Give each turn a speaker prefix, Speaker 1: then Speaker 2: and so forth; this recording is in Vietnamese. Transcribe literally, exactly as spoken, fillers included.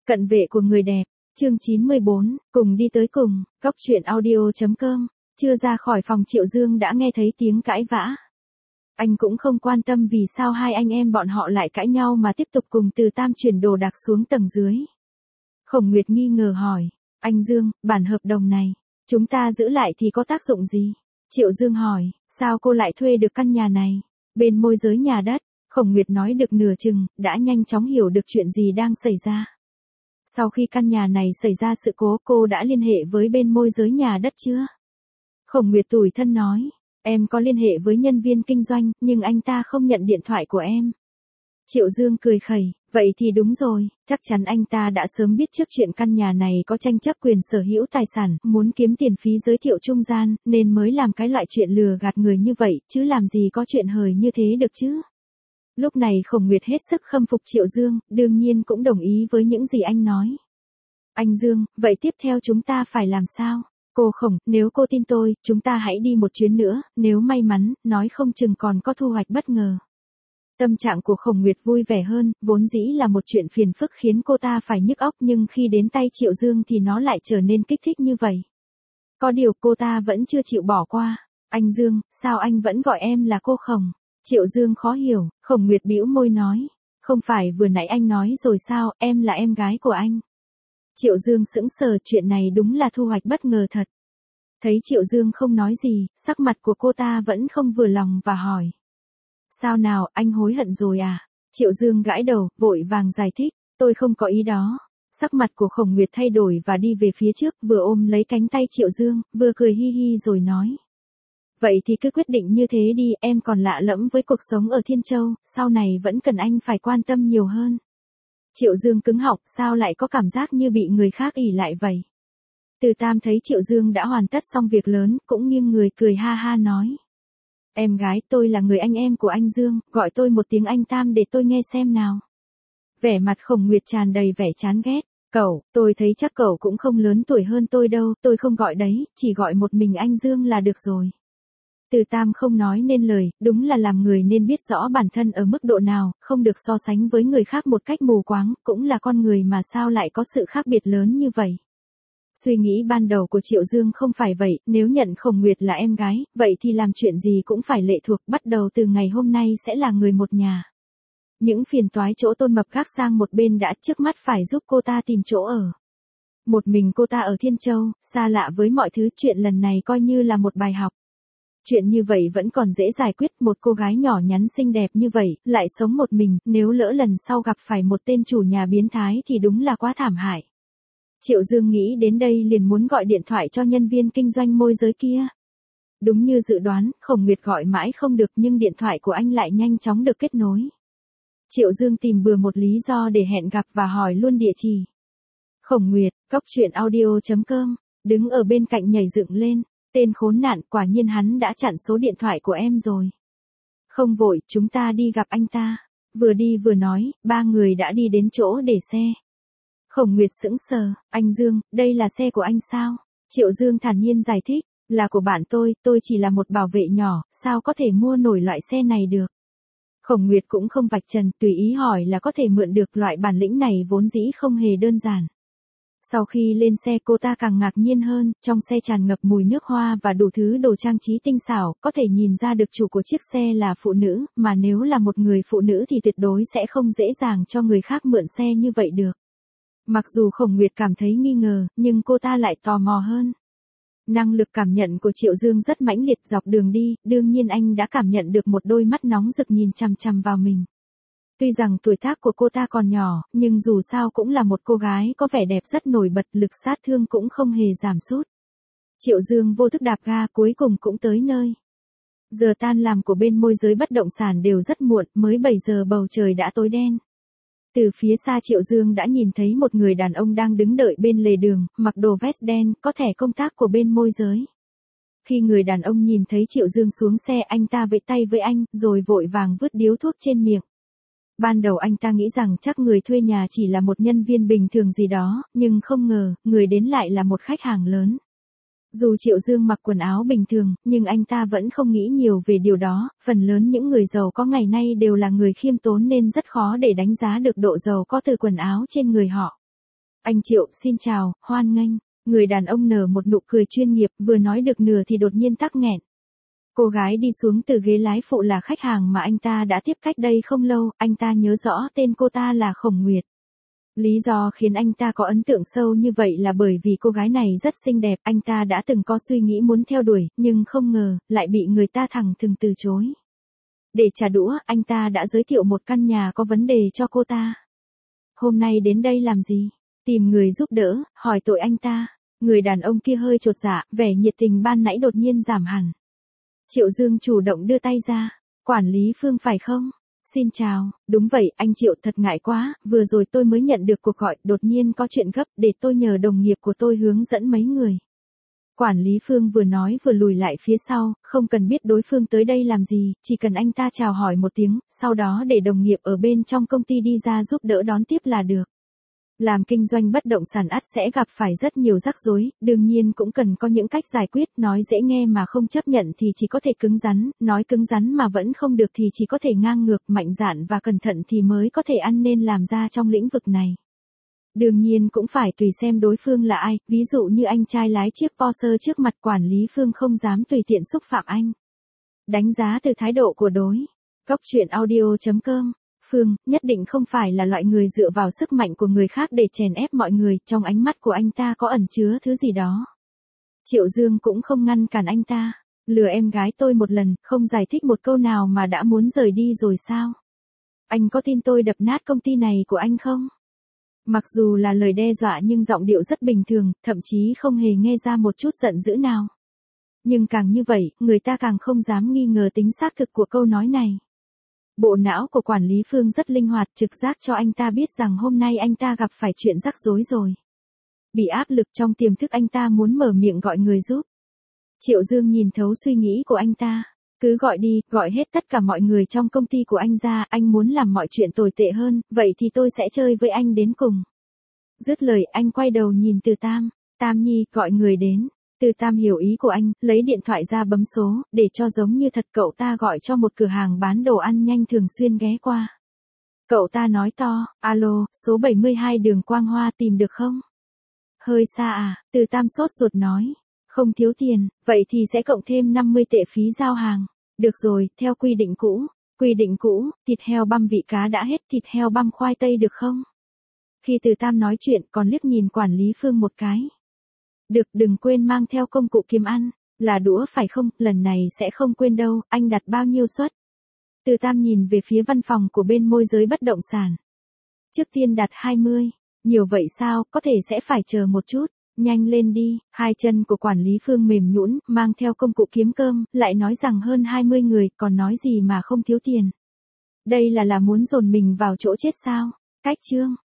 Speaker 1: Cận vệ của người đẹp, chương chín mươi bốn, cùng đi tới cùng, góc truyện audio.com, chưa ra khỏi phòng Triệu Dương đã nghe thấy tiếng cãi vã. Anh cũng không quan tâm vì sao hai anh em bọn họ lại cãi nhau mà tiếp tục cùng Từ Tam chuyển đồ đạc xuống tầng dưới. Khổng Nguyệt nghi ngờ hỏi, anh Dương, bản hợp đồng này, chúng ta giữ lại thì có tác dụng gì? Triệu Dương hỏi, sao cô lại thuê được căn nhà này? Bên môi giới nhà đất, Khổng Nguyệt nói được nửa chừng, đã nhanh chóng hiểu được chuyện gì đang xảy ra. Sau khi căn nhà này xảy ra sự cố, cô đã liên hệ với bên môi giới nhà đất chưa? Khổng Nguyệt tủi thân nói, em có liên hệ với nhân viên kinh doanh, nhưng anh ta không nhận điện thoại của em. Triệu Dương cười khẩy, vậy thì đúng rồi, chắc chắn anh ta đã sớm biết trước chuyện căn nhà này có tranh chấp quyền sở hữu tài sản, muốn kiếm tiền phí giới thiệu trung gian, nên mới làm cái loại chuyện lừa gạt người như vậy, chứ làm gì có chuyện hời như thế được chứ. Lúc này Khổng Nguyệt hết sức khâm phục Triệu Dương, đương nhiên cũng đồng ý với những gì anh nói. Anh Dương, vậy tiếp theo chúng ta phải làm sao? Cô Khổng, nếu cô tin tôi, chúng ta hãy đi một chuyến nữa, nếu may mắn, nói không chừng còn có thu hoạch bất ngờ. Tâm trạng của Khổng Nguyệt vui vẻ hơn, vốn dĩ là một chuyện phiền phức khiến cô ta phải nhức óc, nhưng khi đến tay Triệu Dương thì nó lại trở nên kích thích như vậy. Có điều cô ta vẫn chưa chịu bỏ qua. Anh Dương, sao anh vẫn gọi em là cô Khổng? Triệu Dương khó hiểu, Khổng Nguyệt bĩu môi nói, không phải vừa nãy anh nói rồi sao, em là em gái của anh. Triệu Dương sững sờ, chuyện này đúng là thu hoạch bất ngờ thật. Thấy Triệu Dương không nói gì, sắc mặt của cô ta vẫn không vừa lòng và hỏi. Sao nào, anh hối hận rồi à? Triệu Dương gãi đầu, vội vàng giải thích, tôi không có ý đó. Sắc mặt của Khổng Nguyệt thay đổi và đi về phía trước, vừa ôm lấy cánh tay Triệu Dương, vừa cười hi hi rồi nói. Vậy thì cứ quyết định như thế đi, em còn lạ lẫm với cuộc sống ở Thiên Châu, sau này vẫn cần anh phải quan tâm nhiều hơn. Triệu Dương cứng họng, sao lại có cảm giác như bị người khác ỷ lại vậy? Từ Tam thấy Triệu Dương đã hoàn tất xong việc lớn, cũng nghiêng người cười ha ha nói. Em gái, tôi là người anh em của anh Dương, gọi tôi một tiếng anh Tam để tôi nghe xem nào. Vẻ mặt Khổng Nguyệt tràn đầy vẻ chán ghét. Cậu, tôi thấy chắc cậu cũng không lớn tuổi hơn tôi đâu, tôi không gọi đấy, chỉ gọi một mình anh Dương là được rồi. Từ Tam không nói nên lời, đúng là làm người nên biết rõ bản thân ở mức độ nào, không được so sánh với người khác một cách mù quáng, cũng là con người mà sao lại có sự khác biệt lớn như vậy. Suy nghĩ ban đầu của Triệu Dương không phải vậy, nếu nhận Khổng Nguyệt là em gái, vậy thì làm chuyện gì cũng phải lệ thuộc, bắt đầu từ ngày hôm nay sẽ là người một nhà. Những phiền toái chỗ Tôn Mập gác sang một bên đã, trước mắt phải giúp cô ta tìm chỗ ở. Một mình cô ta ở Thiên Châu, xa lạ với mọi thứ, chuyện lần này coi như là một bài học. Chuyện như vậy vẫn còn dễ giải quyết, một cô gái nhỏ nhắn xinh đẹp như vậy, lại sống một mình, nếu lỡ lần sau gặp phải một tên chủ nhà biến thái thì đúng là quá thảm hại. Triệu Dương nghĩ đến đây liền muốn gọi điện thoại cho nhân viên kinh doanh môi giới kia. Đúng như dự đoán, Khổng Nguyệt gọi mãi không được nhưng điện thoại của anh lại nhanh chóng được kết nối. Triệu Dương tìm bừa một lý do để hẹn gặp và hỏi luôn địa chỉ. Khổng Nguyệt, góc truyện audio.com, đứng ở bên cạnh nhảy dựng lên. Tên khốn nạn, quả nhiên hắn đã chặn số điện thoại của em rồi. Không vội, chúng ta đi gặp anh ta. Vừa đi vừa nói, ba người đã đi đến chỗ để xe. Khổng Nguyệt sững sờ, anh Dương, đây là xe của anh sao? Triệu Dương thản nhiên giải thích, là của bạn tôi, tôi chỉ là một bảo vệ nhỏ, sao có thể mua nổi loại xe này được? Khổng Nguyệt cũng không vạch trần, tùy ý hỏi là có thể mượn được, loại bản lĩnh này vốn dĩ không hề đơn giản. Sau khi lên xe cô ta càng ngạc nhiên hơn, trong xe tràn ngập mùi nước hoa và đủ thứ đồ trang trí tinh xảo, có thể nhìn ra được chủ của chiếc xe là phụ nữ, mà nếu là một người phụ nữ thì tuyệt đối sẽ không dễ dàng cho người khác mượn xe như vậy được. Mặc dù Khổng Nguyệt cảm thấy nghi ngờ, nhưng cô ta lại tò mò hơn. Năng lực cảm nhận của Triệu Dương rất mãnh liệt, dọc đường đi, đương nhiên anh đã cảm nhận được một đôi mắt nóng rực nhìn chằm chằm vào mình. Tuy rằng tuổi tác của cô ta còn nhỏ, nhưng dù sao cũng là một cô gái có vẻ đẹp rất nổi bật, lực sát thương cũng không hề giảm sút. Triệu Dương vô thức đạp ga, cuối cùng cũng tới nơi. Giờ tan làm của bên môi giới bất động sản đều rất muộn, mới bảy giờ bầu trời đã tối đen. Từ phía xa Triệu Dương đã nhìn thấy một người đàn ông đang đứng đợi bên lề đường, mặc đồ vest đen, có thẻ công tác của bên môi giới. Khi người đàn ông nhìn thấy Triệu Dương xuống xe, anh ta vẫy tay với anh, rồi vội vàng vứt điếu thuốc trên miệng. Ban đầu anh ta nghĩ rằng chắc người thuê nhà chỉ là một nhân viên bình thường gì đó, nhưng không ngờ, người đến lại là một khách hàng lớn. Dù Triệu Dương mặc quần áo bình thường, nhưng anh ta vẫn không nghĩ nhiều về điều đó, phần lớn những người giàu có ngày nay đều là người khiêm tốn nên rất khó để đánh giá được độ giàu có từ quần áo trên người họ. Anh Triệu, xin chào, hoan nghênh. Người đàn ông nở một nụ cười chuyên nghiệp, vừa nói được nửa thì đột nhiên tắc nghẹn. Cô gái đi xuống từ ghế lái phụ là khách hàng mà anh ta đã tiếp cách đây không lâu, anh ta nhớ rõ tên cô ta là Khổng Nguyệt. Lý do khiến anh ta có ấn tượng sâu như vậy là bởi vì cô gái này rất xinh đẹp, anh ta đã từng có suy nghĩ muốn theo đuổi, nhưng không ngờ, lại bị người ta thẳng thừng từ chối. Để trả đũa, anh ta đã giới thiệu một căn nhà có vấn đề cho cô ta. Hôm nay đến đây làm gì? Tìm người giúp đỡ, hỏi tội anh ta. Người đàn ông kia hơi chột dạ, vẻ nhiệt tình ban nãy đột nhiên giảm hẳn. Triệu Dương chủ động đưa tay ra. Quản lý Phương phải không? Xin chào, đúng vậy, anh Triệu, thật ngại quá, vừa rồi tôi mới nhận được cuộc gọi, đột nhiên có chuyện gấp, để tôi nhờ đồng nghiệp của tôi hướng dẫn mấy người. Quản lý Phương vừa nói vừa lùi lại phía sau, không cần biết đối phương tới đây làm gì, chỉ cần anh ta chào hỏi một tiếng, sau đó để đồng nghiệp ở bên trong công ty đi ra giúp đỡ đón tiếp là được. Làm kinh doanh bất động sản ắt sẽ gặp phải rất nhiều rắc rối, đương nhiên cũng cần có những cách giải quyết, nói dễ nghe mà không chấp nhận thì chỉ có thể cứng rắn, nói cứng rắn mà vẫn không được thì chỉ có thể ngang ngược, mạnh dạn và cẩn thận thì mới có thể ăn nên làm ra trong lĩnh vực này. Đương nhiên cũng phải tùy xem đối phương là ai, ví dụ như anh trai lái chiếc Porsche trước mặt quản lý Phương không dám tùy tiện xúc phạm anh. Đánh giá từ thái độ của đối. Góc truyện audio chấm com. Phương, nhất định không phải là loại người dựa vào sức mạnh của người khác để chèn ép mọi người, trong ánh mắt của anh ta có ẩn chứa thứ gì đó. Triệu Dương cũng không ngăn cản anh ta. Lừa em gái tôi một lần, không giải thích một câu nào mà đã muốn rời đi rồi sao? Anh có tin tôi đập nát công ty này của anh không? Mặc dù là lời đe dọa nhưng giọng điệu rất bình thường, thậm chí không hề nghe ra một chút giận dữ nào. Nhưng càng như vậy, người ta càng không dám nghi ngờ tính xác thực của câu nói này. Bộ não của quản lý Phương rất linh hoạt, trực giác cho anh ta biết rằng hôm nay anh ta gặp phải chuyện rắc rối rồi. Bị áp lực trong tiềm thức anh ta muốn mở miệng gọi người giúp. Triệu Dương nhìn thấu suy nghĩ của anh ta. Cứ gọi đi, gọi hết tất cả mọi người trong công ty của anh ra, anh muốn làm mọi chuyện tồi tệ hơn, vậy thì tôi sẽ chơi với anh đến cùng. Dứt lời anh quay đầu nhìn Từ Tam. Tam Nhi, gọi người đến. Từ Tam hiểu ý của anh, lấy điện thoại ra bấm số, để cho giống như thật cậu ta gọi cho một cửa hàng bán đồ ăn nhanh thường xuyên ghé qua. Cậu ta nói to, alo, số bảy mươi hai đường Quang Hoa tìm được không? Hơi xa à, Từ Tam sốt ruột nói. Không thiếu tiền, vậy thì sẽ cộng thêm năm mươi tệ phí giao hàng. Được rồi, theo quy định cũ. Quy định cũ, thịt heo băm vị cá đã hết, thịt heo băm khoai tây được không? Khi Từ Tam nói chuyện còn liếc nhìn quản lý Phương một cái. Được, đừng quên mang theo công cụ kiếm ăn. Là đũa phải không, lần này sẽ không quên đâu, anh đặt bao nhiêu suất? Từ Tam nhìn về phía văn phòng của bên môi giới bất động sản. Trước tiên đặt hai mươi. Nhiều vậy sao, có thể sẽ phải chờ một chút. Nhanh lên đi, hai chân của quản lý Phương mềm nhũn, mang theo công cụ kiếm cơm, lại nói rằng hơn hai mươi người, còn nói gì mà không thiếu tiền. Đây là là muốn dồn mình vào chỗ chết sao? Cách chương.